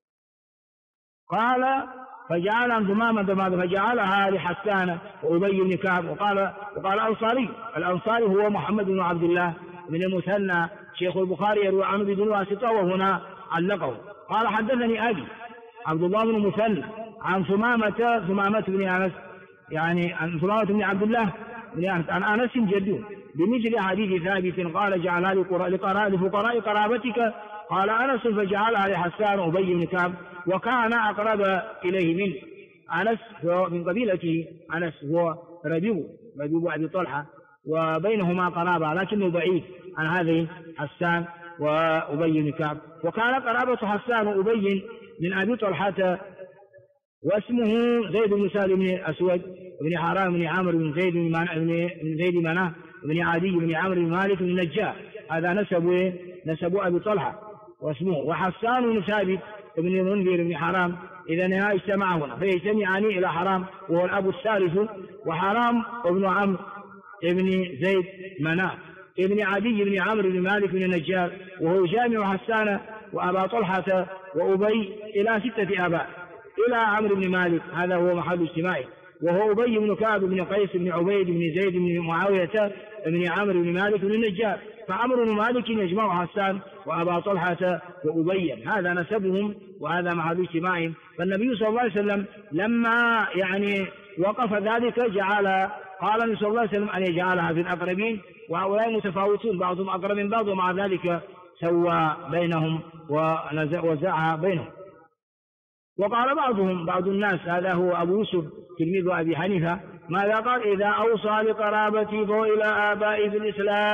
قال فجعل عن ضمامة فجعلها لحسان وأبي بن كعب. وقال الأنصاري هو محمد بن عبد الله بن المثنى شيخ البخاري يروي عنه بدون واسطة، وهنا علقه. قال حدثني أبي عبد الله بن المثنى عن ثمامة بن أنس، يعني عن ثمامة بن عبد الله بن أنس عن أنس جده بمثل حديث ثابت قال جعلها لفقراء قرابتك. قال أنس فجعلها لحسان وأبي بن كعب، وكان أقرب إليه منه. أنس هو من قبيلته، أنس هو ربيب أبي طلحة، وبينهما قرابة لكنه بعيد عن هذين حسان وأبي بن كعب. وكان قرابة حسان وأبي من أبي طلحة، واسمه زيد بن سالم بن أسود بن حرام بن عمرو بن زيد مناه بن عدي بن عمرو بن مالك بن نجار، هذا نسب أبي طلحة واسمه. وحسان بن ثابت بن المنذر بن حرام، إذا نهاية اجتمع هنا فيجتمعان إلى حرام وهو الأب الثالث، وحرام ابن عمرو ابن زيد مناه ابن عدي بن عمرو بن مالك بن نجار، وهو جامع حسان وأبا طلحة وأبي إلى 6 آباء إلى عمرو بن مالك، هذا هو محل اجتماعه. وهو أبي بن كعب بن قيس بن عبيد بن زيد بن معاوية بن عمرو بن مالك بن النجار، فعمرو بن مالك يجمع حسان وأبا طلحة وأبي، هذا نسبهم وهذا محل اجتماعهم. فالنبي صلى الله عليه وسلم لما وقف ذلك قال النبي صلى الله عليه وسلم أن يجعلها في الأقربين، وهؤلاء متفاوتون بعضهم أقرب من بعض، ومع ذلك سوى بينهم ووزعها بينهم. وقال بعض الناس، هذا هو أبو يوسف تلميذ أبي حنيفة، ماذا قال؟ إذا أوصى لقرابتي فهو إلى آبائي في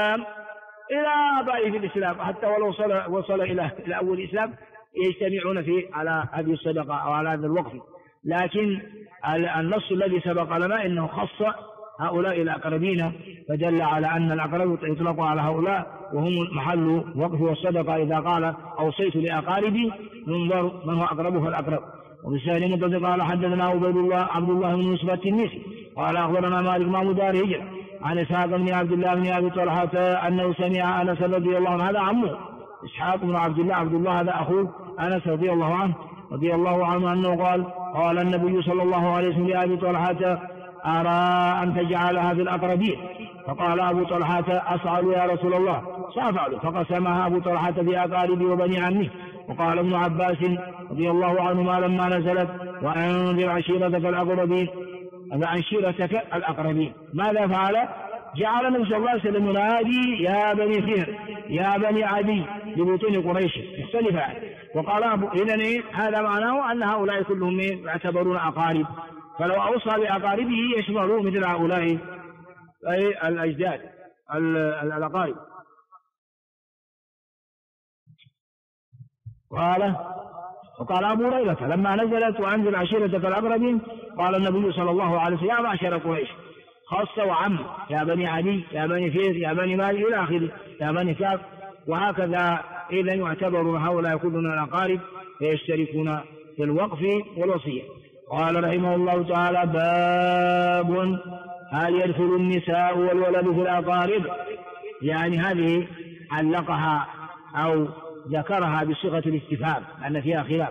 الإسلام، حتى ولو وصل إلى أول الإسلام يجتمعون على هذه الصدقة أو على هذا الوقف. لكن النص الذي سبق لنا إنه خص هؤلاء الأقربين، فدل على أن الأقرب يطلق على هؤلاء وهم محل وقف والصدقة. إذا قال أوصيت لأقاربي ينظر من هو أقربه فالأقرب. وبالسهل متصل قال حدثنا عبد الله بن يوسف التنيسي قال أخبرنا مالك مع دار هجرة عن إسحاق بن عبد الله بن أبي طلحة أنه سمع أنس رضي الله عنه، هذا عمه إسحاق بن عبد الله هذا أخوه أنس رضي الله عنه أنه قال النبي صلى الله عليه وسلم لأبي طلحة أرى أن تجعلها في الأقربين، فقال أبو طلحة أفعل يا رسول الله، سأفعل. فقسمها أبو طلحة في أقاربه وبني عمه. وقال ابن عباس رضي الله عنهما لما نزلت وأنذر عشيرتك الأقربين، عشيرتك الأقربين، ماذا فعل؟ جعل النبي صلى الله عليه وسلم ينادي يا بني فهر يا بني عدي لبطون قريش مختلفة. وقال إذن هذا معناه أن هؤلاء كلهم يعتبرون أقارب، فلو أوصى بأقاربه يشملوا مثل هؤلاء أي الأجداد الأقارب. وقال أبو هريرة لما نزلت وأنزل عشيرتك الأقربين قال النبي صلى الله عليه وسلم يا معشر قريش، خاصة وعم، يا بني عدي يا بني فير يا بني مالك إلى آخره، يا بني كعب، وهكذا. إذا يعتبر هؤلاء كلهم الأقارب فيشتركون في الوقف والوصية. قال رحمه الله تعالى باب هل يدخل النساء والولد في الأقارب؟ يعني هذه علقها أو ذكرها بصيغة الاستفهام لأن فيها خلاف.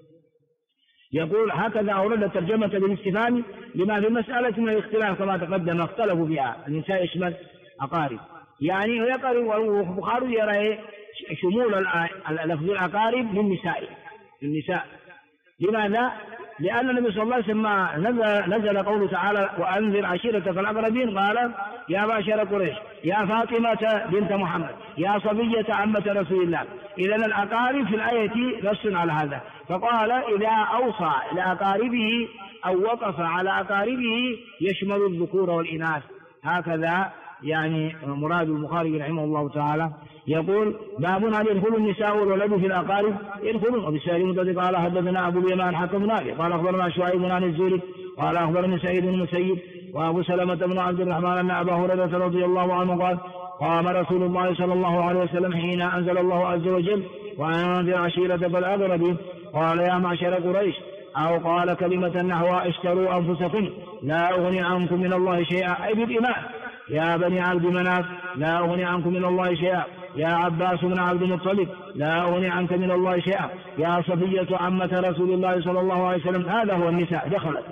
يقول هكذا أورد الترجمة بالاستفهام لما في المسألة من الاختلاف كما تقدم اختلفوا فيها. النساء يشمل أقارب، يعني يقرب، والبخاري يرى شمول لفظ الأقارب للنساء. لماذا؟ لأن النبي صلى الله عليه وسلم نزل قوله تعالى وأنذر عشيرتك الأقربين قال يا معشر قريش يا فاطمة بنت محمد يا صبية عمة رسول الله. إذن الأقارب في الآية نص على هذا، فقال إذا أوصى لأقاربه أو وقف على أقاربه يشمل الذكور والإناث. هكذا يعني مراد البخاري رحمه الله تعالى. يقول باب هل يدخل النساء والولد في الأقارب؟ يدخلون. وبالسائل مدد قال حدثنا أبو اليمان حكم بن أبي قال أخبرنا شعيب عن الزهري قال أخبرني سعيد بن المسيب وأبو سلمة بن عبد الرحمن أن أبا هريرة رضي الله عنه قال قام رسول الله صلى الله عليه وسلم حين أنزل الله عز وجل وأنذر عشيرتك الأقربين قال يا معشر قريش، أو قال كلمة نحوها اشتروا أنفسكم لا أغني عنكم من الله شيئا، أي بالإيمان. يا بني عبد مناف لا أغني عنكم من الله شيئا، يا عباس بن عبد المطلب لا أغني عنك من الله شيئا، يا صفية عمة رسول الله صلى الله عليه وسلم. هذا هو النساء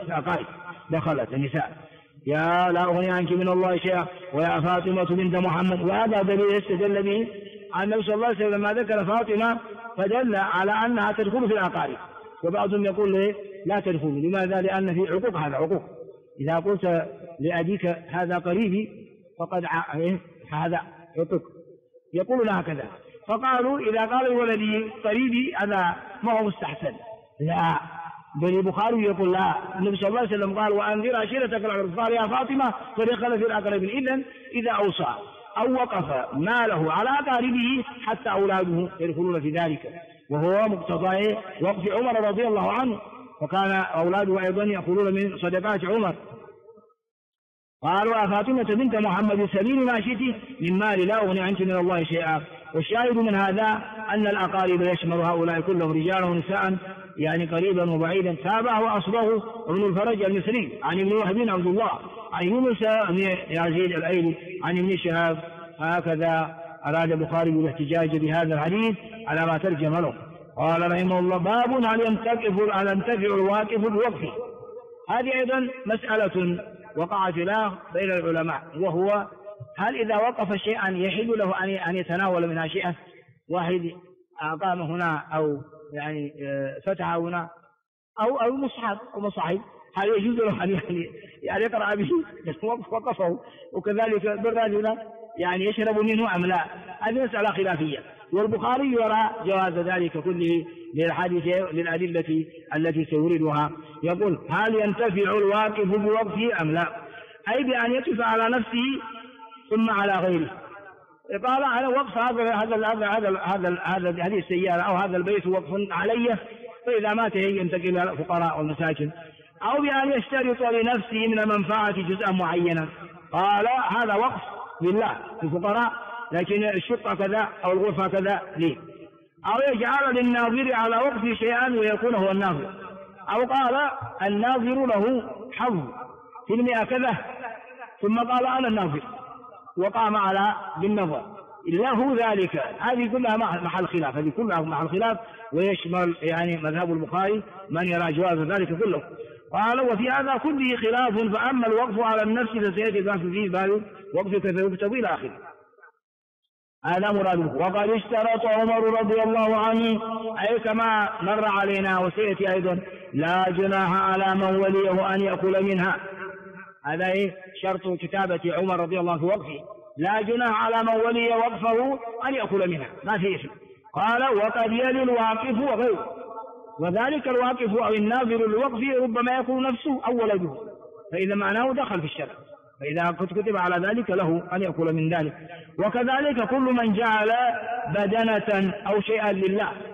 دخلت النساء، يا لا أغني عنك من الله شيئا، ويا فاطمة بنت محمد. وهذا دليل استدل به أن النبي صلى الله عليه وسلم لما ذكر فاطمة فدل على أنها تدخل في الأقارب. وبعضهم يقول لا تدخل. لماذا؟ لأن في عقوق، هذا عقوق. إذا قلت لأبيك هذا قريبي فقد هذا عقوق، يقولون هكذا. فقالوا إذا قال ولدي قريبي هذا ما هو مستحسن، لا. بل البخاري يقول لا، النبي صلى الله عليه وسلم قال وأنذر عشيرتك الأقربين، قال يا فاطمة فدخل في الأقربين. إذن إذا أوصى أو وقف ماله على أقاربه حتى أولاده يدخلون في ذلك، وهو مقتضى وقف عمر رضي الله عنه، وكان أولاده أيضا يأخذون من صدقات عمر. قالوا يا فاطمة بنت محمد سليني ما شئت من مال لا أغني عنك من الله شيئا. والشاهد من هذا أن الأقارب يشمل هؤلاء كلهم رجالا ونساء، يعني قريبا وبعيدا. تابعه وأصبه ابن الفرج المصري عن ابن وهب عبد الله عن يونس بن يزيد الأيلي عن ابن شهاب. هكذا أراد البخاري الاحتجاج بهذا الحديث على ما ترجم له. قال رحمه الله باب هل ينتفع الواقف بوقفه. هذه أيضا مسألة وقع خلاف بين العلماء، وهو هل إذا وقف شيئا يحل له أن يتناول منها شيئا؟ واحد أقام هنا أو يعني فتح هنا أو مصحف، هل يجوز له أن يعني يقرأ به وقفه؟ وكذلك بالرجل يعني يشرب منه أم لا؟ هذه مسألة خلافية، والبخاري يرى جواز ذلك كله للأدلة التي سيوردها. يقول هل ينتفع الواقف بوقفه أم لا؟ أي بأن يقف على نفسه ثم على غيره. قال على وقف هذه السيارة أو هذا البيت وقف علي، فإذا مات ينتقل إلى الفقراء والمساكن، أو بأن يشترط لنفسه من المنفعة جزءا معينا. قال هذا وقف لله الفقراء، لكن الشقة كذا أو الغرفة كذا ليه. أو يجعل للناظر على وقف شيئا ويكون هو الناظر، أو قال الناظر له حظ في 100 كذا ثم قال أنا الناظر وقام على بالنظر له ذلك. هذه كلها محل خلاف، ويشمل يعني مذهب البخاري من يرى جواز ذلك كله. قال وفي هذا كله خلاف، فأما الوقف على النفس فسيأتي البحث فيه باب وقفك فيكتب إلى آخره. هذا مراده. وقد اشترط عمر رضي الله عنه، أي كما مر علينا وسيأتي أيضا، لا جناح على من وليه أن يأكل منها. هذا شرط كتابة عمر رضي الله عنه في وقفه، لا جناح على من ولي وقفه أن يأكل منها، ما في اسم. قال وقد يلي الواقف وغيره، وذلك الواقف أو الناظر للوقف ربما يكون نفسه أو ولده، فإذا معناه دخل في الشرع، فإذا كتب على ذلك له أن يأكل من ذلك. وكذلك كل من جعل بدنة أو شيئا لله،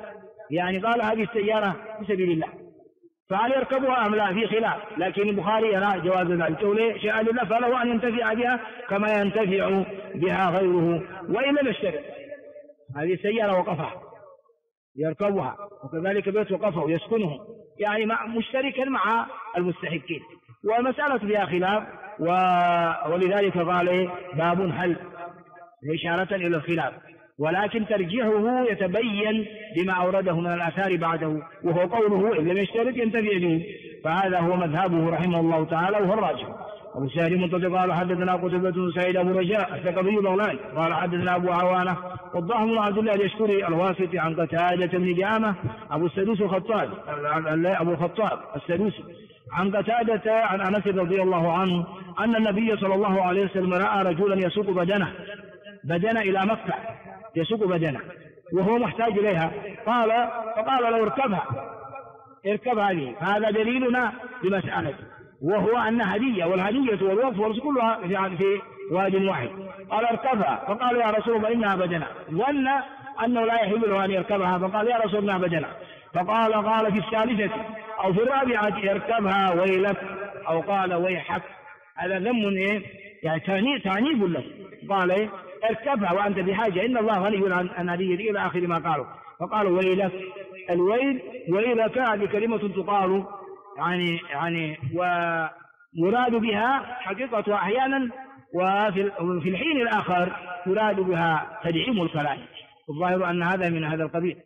يعني قال هذه السيارة في سبيل الله، فهل يركبها أم لا في خلاف، لكن البخاري يرى جواز ذلك، شيئا لله فله أن ينتفع بها كما ينتفع بها غيره وإن لم يشترط. هذه السيارة وقفها يركبها، وكذلك بيت وقفه يسكنه، يعني مشتركا مع المستحقين، والمسألة فيها خلاف، ولذلك قال باب هل إشارة إلى الخلاف، ولكن ترجيحه يتبين بما أورده من الآثار بعده، وهو قوله إن لم يشترط ينتفع به، فهذا هو مذهبه رحمه الله تعالى وهو الراجح. أبو سهل منتظر قال حدثنا قتيبة بن سعيد أبو رجاء الثقفي بغلان قال حدثنا أبو عوانة والضحى بن عبد الله اليشكري الواسطي عن قتادة بن دعامة أبو السدوس الخطاب أبو الخطاب السدوسي عن قتادة عن أنس رضي الله عنه أن النبي صلى الله عليه وسلم رأى رجلا يسوق بدنه إلى مكة، يسوق بدنه وهو محتاج إليها، فقال له اركب هذه، هذا دليلنا بمسألة، وهو أن هدية، والهدية والوقف والرزق كلها في واد واحد. قال اركبها، فقال يا رسول الله إنها بدنه، ظن أنه لا يحل له أن يركبها، فقال يا رسول الله بدنه، فقال في الثالثة أو في الرابعة اركبها ويلك، أو قال ويحك، هذا ذم يعني تعنيف له، قال اركبها وأنت بحاجة، إن الله غني عن هدية إلى آخر ما قالوا، فقال ويلك، الويل ويلك هذه كلمة تقال يعني ويراد بها حقيقة أحيانا، وفي الحين الآخر يراد بها تدعيم الكلام، الظاهر أن هذا من هذا القبيل.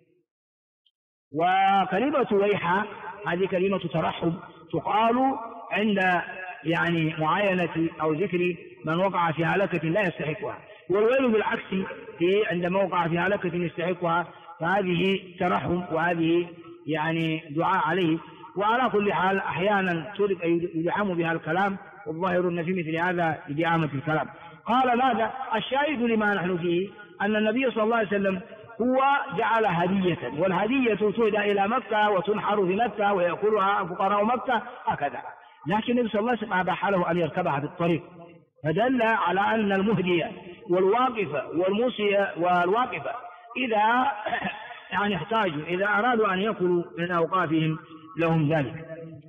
وكلمة ويحة هذه كلمة ترحب تقال عند يعني معاينة أو ذكر من وقع في هلكة لا يستحقها، والويل بالعكس عندما وقع في هلكة يستحقها، فهذه ترحم وهذه يعني دعاء عليه. وعلى كل حال أحيانا تريد أن يدعم بها الكلام، والظاهر أن في مثل هذا إدعامة الكلام. قال ماذا الشاهد لما نحن فيه أن النبي صلى الله عليه وسلم هو جعل هدية، والهدية تهدى إلى مكة وتنحر في مكة ويأكلها فقراء مكة هكذا، لكن النبي صلى الله عليه وسلم أباح له أن يركبها في الطريق، فدل على أن المهدية والواقفة والموصية والواقفة إذا يعني احتاجوا، إذا أرادوا أن يأكلوا من أوقافهم لهم ذلك.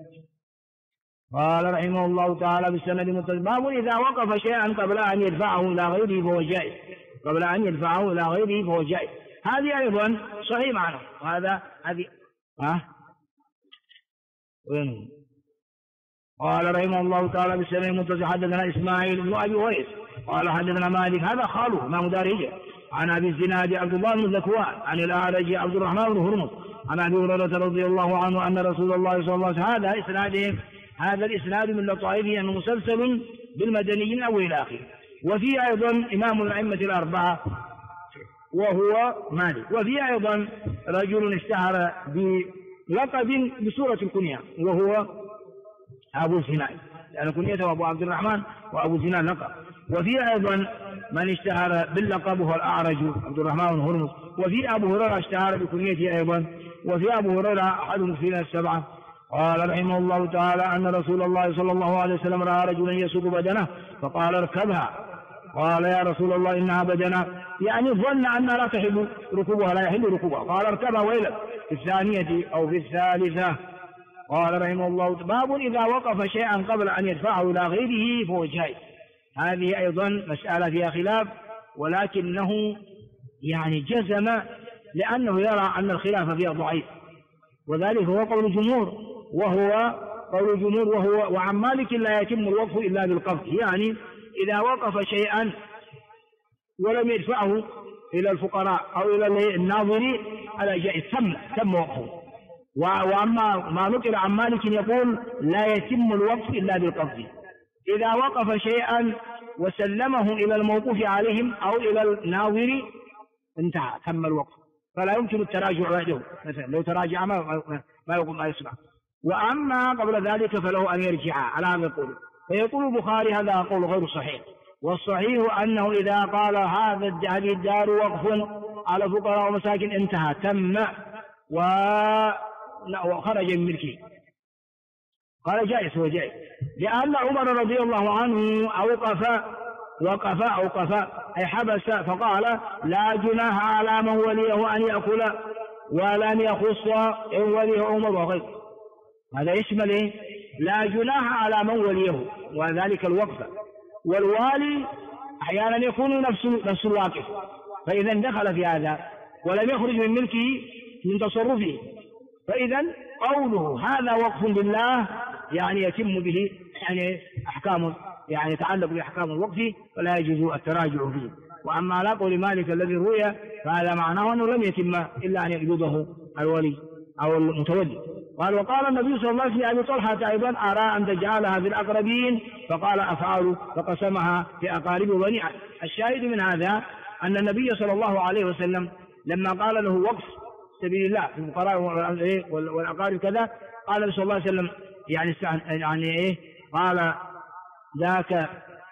قال رحمه الله تعالى بالسند المتصل باب إذا وقف شيئا قبل أن يدفعه إلى غيره فهو جائز، قبل أن يدفعه إلى غيره فهو جائز، هذه أيضا صحيح معنى، وهذا هذه وين. قال رحمه الله تعالى بالسند المتصل حدثنا إسماعيل بن أبي ويس قال حدثنا مالك هذا خاله ما مدارجه عن أبي الزناد عبد الله بن ذكوان عن الأعرج عبد الرحمن بن هرمز عن أبي هريرة رضي الله عنه أن رسول الله صلى الله عليه وسلم هذا الإسناد من لطائفه أنه مسلسل بالمدنيين أو إلى آخره. وفيه أيضا إمام الأئمة الأربعة وهو مالك، وفيه أيضا رجل اشتهر بلقب بسورة الكنية وهو أبو الزناد، يعني كنيته أبو عبد الرحمن وأبو الزناد لقب. وفيه أيضا من اشتهر باللقب وهو الأعرج عبد الرحمن بن هرمز. وفي أبو هريرة اشتهر بكنيته أيضا. وفي أبو هريرة أحد المسلمين السبعة قال رحمه الله تعالى أن رسول الله صلى الله عليه وسلم رأى رجلا يسوق بدنه فقال اركبها، قال يا رسول الله إنها بدنه، يعني ظن أنها لا تحل ركوبها، لا يحل ركوبها، قال اركبها ويلك في الثانية أو في الثالثة. قال رحمه الله باب إذا وقف شيئا قبل أن يدفعه إلى غيره فهو جائز، هذه أيضا مسألة فيها خلاف، ولكنه يعني جزم لأنه يرى أن الخلاف فيها ضعيف، وذلك هو قول الجمهور، وعن مالك لا يتم الوقف إلا بالقبض، يعني إذا وقف شيئا ولم يدفعه إلى الفقراء أو إلى الناظرين على جائز تم وقفه. وأما ما نقل عن مالك يقول لا يتم الوقف إلا بالقبض، إذا وقف شيئا وسلمه إلى الموقوف عليهم أو إلى الناظر انتهى تم الوقف، فلا يمكن التراجع بعده، مثلا لو تراجع ما يقول ما يسمع. وأما قبل ذلك فله أن يرجع على هذا القول. فيقول البخاري هذا قول غير صحيح، والصحيح أنه إذا قال هذه الدار وقف على فقراء ومساكن انتهى تم وخرج من ملكه. قال جائز، هو جائز، لأن عمر رضي الله عنه وقف أي حبس فقال لا جناح على من وليه أن يأكل ولم يخص إن وليه عمر وغيره. هذا يشمل إيه؟ لا جناح على من وليه وذلك الوقف، والوالي أحيانا يكون نفس الواقف، فإذا دخل في هذا ولم يخرج من ملكه من تصرفه، فإذا قوله هذا وقف لله يعني يتم به يعني أحكام يعني يتعلق بأحكام الوقف، فلا يجوز التراجع فيه. وأما على قول مالك الذي روي فهذا معناه أنه لم يتم إلا أن يقبضه الولي أو المتولي. قال وقال النبي صلى الله عليه وسلم لأبي طلحة أيضا أرى أن تجعلها في الأقربين، فقال أفعل، فقسمها في أقارب بني عم. الشاهد من هذا أن النبي صلى الله عليه وسلم لما قال له وقف سبيل الله في الفقراء والأقارب كذا، قال النبي صلى الله عليه وسلم يعني إيه؟ قال ذاك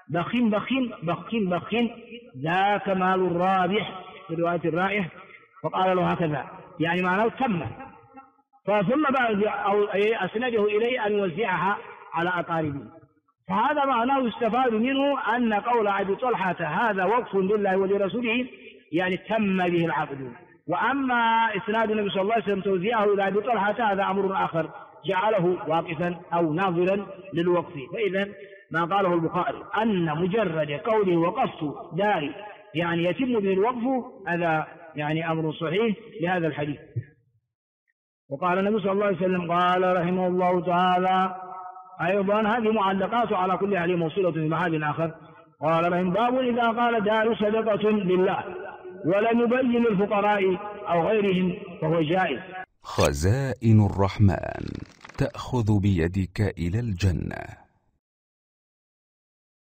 بخين ذاك مال الرابح في رواية الرائح، فقال له هكذا يعني معناه تم، ثم بعد أو أسنده إليه أن يوزعها على أقاربه. فهذا معناه يستفاد منه أن قول أبي طلحة هذا وقف لله ولرسوله يعني تم به العقد. وأما إسناد النبي صلى الله عليه وسلم توزيعه إلى أبي طلحة هذا أمر آخر جعله واقفا أو ناظرا للوقف. فإذا ما قاله البخاري أن مجرد قوله وقفت داري يعني يتم به الوقف، هذا يعني أمر صحيح لهذا الحديث. وقال النبي صلى الله عليه وسلم قال رحمه الله تعالى أيضا هذه معلقات على كل أهل موصولة في محل آخر. قال رحمه باب إذا قال دار صدقة لله ولم يبين الفقراء أو غيرهم فهو جائز. خزائن الرحمن تأخذ بيدك إلى الجنة.